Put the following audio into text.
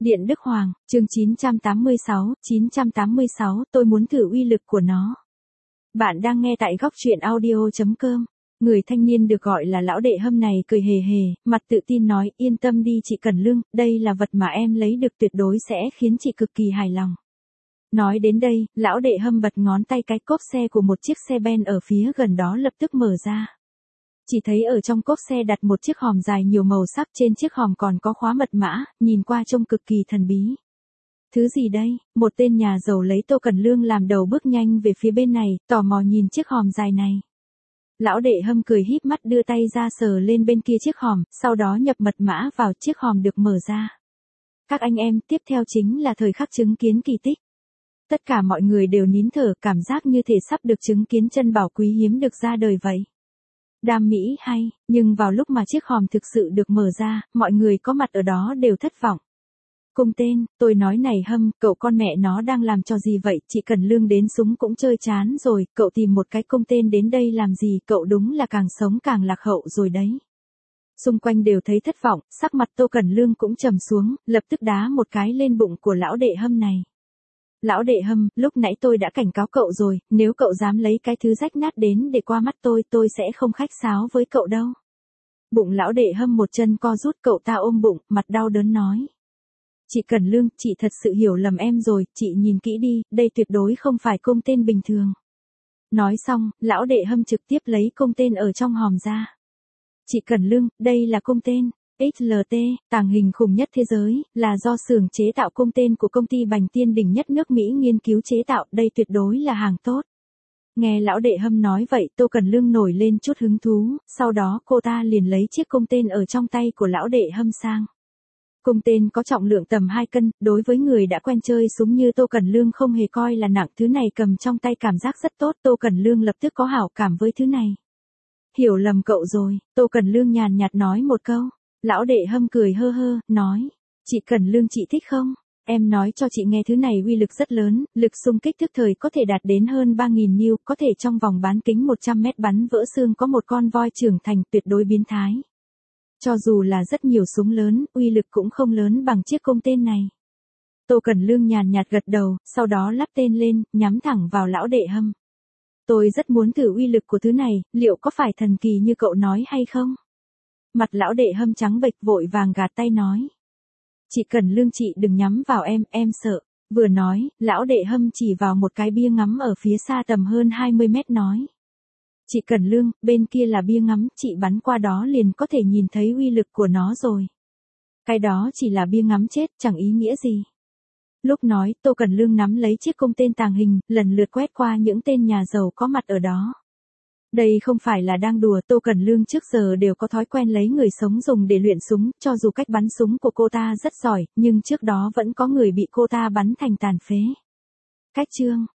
Điện Đức Hoàng, chương 986, tôi muốn thử uy lực của nó. Bạn đang nghe tại góc truyện audio.com. Người thanh niên được gọi là lão đệ Hâm này cười hề hề, mặt tự tin nói, yên tâm đi chị Cẩn Lương, đây là vật mà em lấy được tuyệt đối sẽ khiến chị cực kỳ hài lòng. Nói đến đây, lão đệ Hâm bật ngón tay cái cốp xe của một chiếc xe ben ở phía gần đó lập tức mở ra. Chỉ thấy ở trong cốp xe đặt một chiếc hòm dài nhiều màu sắc, trên chiếc hòm còn có khóa mật mã, nhìn qua trông cực kỳ thần bí. Thứ gì đây? Một tên nhà giàu lấy Tô Cẩn Lương làm đầu bước nhanh về phía bên này, tò mò nhìn chiếc hòm dài này. Lão đệ Hâm cười híp mắt đưa tay ra sờ lên bên kia chiếc hòm, sau đó nhập mật mã vào, chiếc hòm được mở ra. Các anh em, tiếp theo chính là thời khắc chứng kiến kỳ tích. Tất cả mọi người đều nín thở, cảm giác như thể sắp được chứng kiến chân bảo quý hiếm được ra đời vậy. Đam mỹ hay, nhưng vào lúc mà chiếc hòm thực sự được mở ra, mọi người có mặt ở đó đều thất vọng. Cung tên, tôi nói này Hâm, cậu con mẹ nó đang làm trò gì vậy, chị Cẩn Lương đến súng cũng chơi chán rồi, cậu tìm một cái cung tên đến đây làm gì, cậu đúng là càng sống càng lạc hậu rồi đấy. Xung quanh đều thấy thất vọng, sắc mặt Tô Cẩn Lương cũng trầm xuống, lập tức đá một cái lên bụng của lão đệ Hâm này. Lão đệ Hâm, lúc nãy tôi đã cảnh cáo cậu rồi, nếu cậu dám lấy cái thứ rách nát đến để qua mắt tôi sẽ không khách sáo với cậu đâu. Bụng lão đệ Hâm một chân co rút, cậu ta ôm bụng, mặt đau đớn nói. Chị Cẩn Lương, chị thật sự hiểu lầm em rồi, chị nhìn kỹ đi, đây tuyệt đối không phải cung tên bình thường. Nói xong, lão đệ Hâm trực tiếp lấy cung tên ở trong hòm ra. Chị Cẩn Lương, đây là cung tên XLT, tàng hình khủng nhất thế giới, là do xưởng chế tạo cung tên của công ty Bành Tiên đỉnh nhất nước Mỹ nghiên cứu chế tạo, đây tuyệt đối là hàng tốt. Nghe lão đệ Hâm nói vậy, Tô Cẩn Lương nổi lên chút hứng thú, sau đó cô ta liền lấy chiếc cung tên ở trong tay của lão đệ Hâm sang. Cung tên có trọng lượng tầm 2 cân, đối với người đã quen chơi súng như Tô Cẩn Lương không hề coi là nặng, thứ này cầm trong tay cảm giác rất tốt, Tô Cẩn Lương lập tức có hảo cảm với thứ này. Hiểu lầm cậu rồi, Tô Cẩn Lương nhàn nhạt nói một câu. Lão đệ Hâm cười hơ hơ, nói, chị Cẩn Lương chị thích không? Em nói cho chị nghe thứ này uy lực rất lớn, lực xung kích tức thời có thể đạt đến hơn 3.000 N, có thể trong vòng bán kính 100 mét bắn vỡ xương có một con voi trưởng thành, tuyệt đối biến thái. Cho dù là rất nhiều súng lớn, uy lực cũng không lớn bằng chiếc cung tên này. Tô Cẩn Lương nhàn nhạt gật đầu, sau đó lắp tên lên, nhắm thẳng vào lão đệ Hâm. Tôi rất muốn thử uy lực của thứ này, liệu có phải thần kỳ như cậu nói hay không? Mặt lão đệ Hâm trắng bệch vội vàng gạt tay nói. Chị Cẩn Lương chị đừng nhắm vào em sợ. Vừa nói, lão đệ Hâm chỉ vào một cái bia ngắm ở phía xa tầm hơn 20 mét nói. Chị Cẩn Lương, bên kia là bia ngắm, chị bắn qua đó liền có thể nhìn thấy uy lực của nó rồi. Cái đó chỉ là bia ngắm chết, chẳng ý nghĩa gì. Lúc nói, Tô Cẩn Lương nắm lấy chiếc cung tên tàng hình, lần lượt quét qua những tên nhà giàu có mặt ở đó. Đây không phải là đang đùa, Tô Cẩn Lương trước giờ đều có thói quen lấy người sống dùng để luyện súng, cho dù cách bắn súng của cô ta rất giỏi, nhưng trước đó vẫn có người bị cô ta bắn thành tàn phế. Cách chương